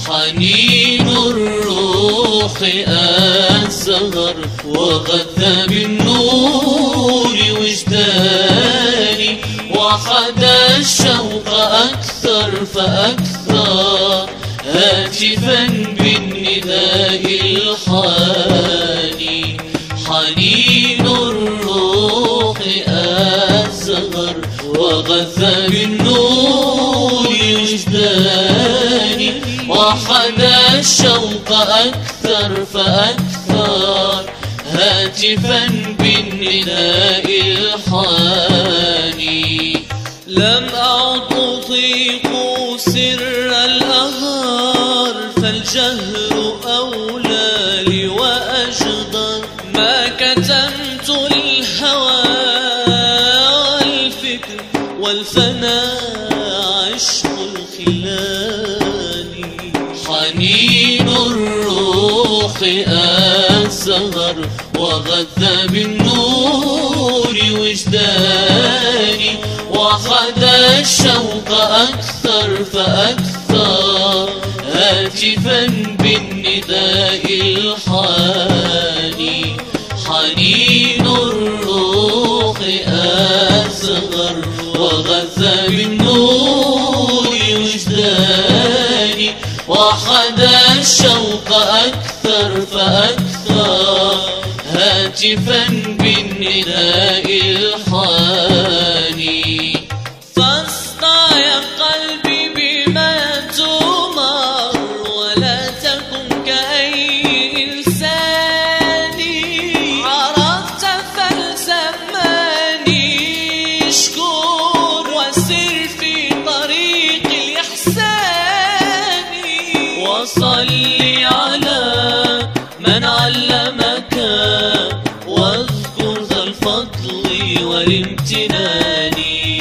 حنين الروح أزهر وغذى بالنور وجداني، وحدا الشوق أكثر فأكثر هاتفا بالنداء الحاني. حنين الروح أزهر وغذى بالنور وجداني، وحدا الشوق أكثر فأكثر هاتفا بالنداء الحاني. لم أعد أطيق سر الأهار، فالجهر أولى لي وأجدر. ما كتمت الهوى والفكر والفناء عشق الخلان. حنين الروح أزهر وغذى بالنور وجداني، وحدا الشوق أكثر فأكثر هاتفا بالنداء الحاني. حنين الروح أزهر وغذى بالنور وجداني، وحدا الشوق أكثر فأكثر هاتفا بالنداء الحاني. فاصدع يا قلبي بما تؤمر، ولا تكن كأي إنسان. عرفت فالزماني اشكر، وسر في طريق الإحسان. وصلي على من علمك، واذكر ذا الفضل والامتنان.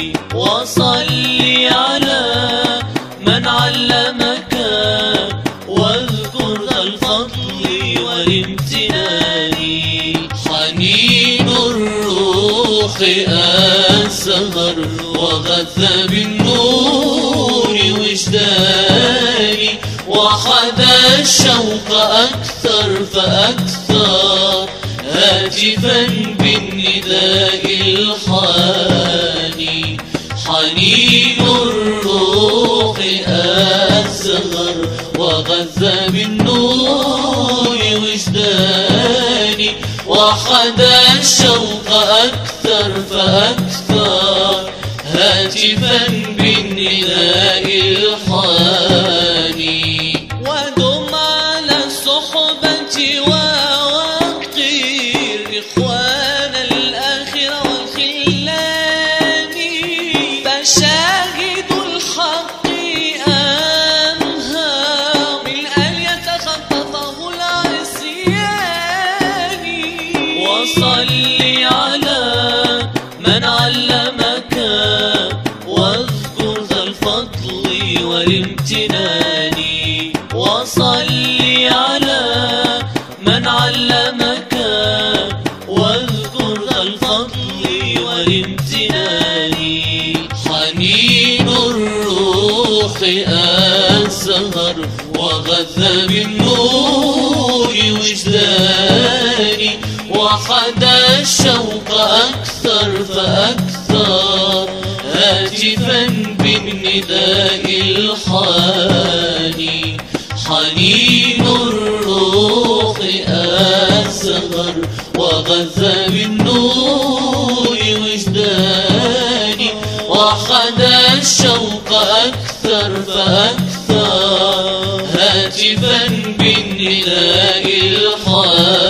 وصلي على من علمك، واذكر ذا الفضل والامتنان. حنين الروح أزهر وغذى بالنور وجداني، وحدا الشوق أكثر فأكثر هاتفا بالنداء الحاني. حنين الروح أزهر وغذى بالنور وجداني، وحدا الشوق أكثر فأكثر هاتفا بالنداء الحاني. ودم على الصحبة ووقر إخوان الآخرة والخلان. فشاهد الحق أمهى من أن يتخطفه العصيان. وصلي على من علمك، واذكر ذا الفضل والامتنان. وصلي على من علمك، واذكر ذا الفضل والامتنان. حنين الروح أزهر وغذى بالنور وجداني، وحدا الشوق أكثر فأكثر هاتفا بالنداء الحاني. حنين الروح أزهر وغذى بالنور وجداني، وحدا الشوق أكثر فأكثر هاتفا بالنداء الحاني.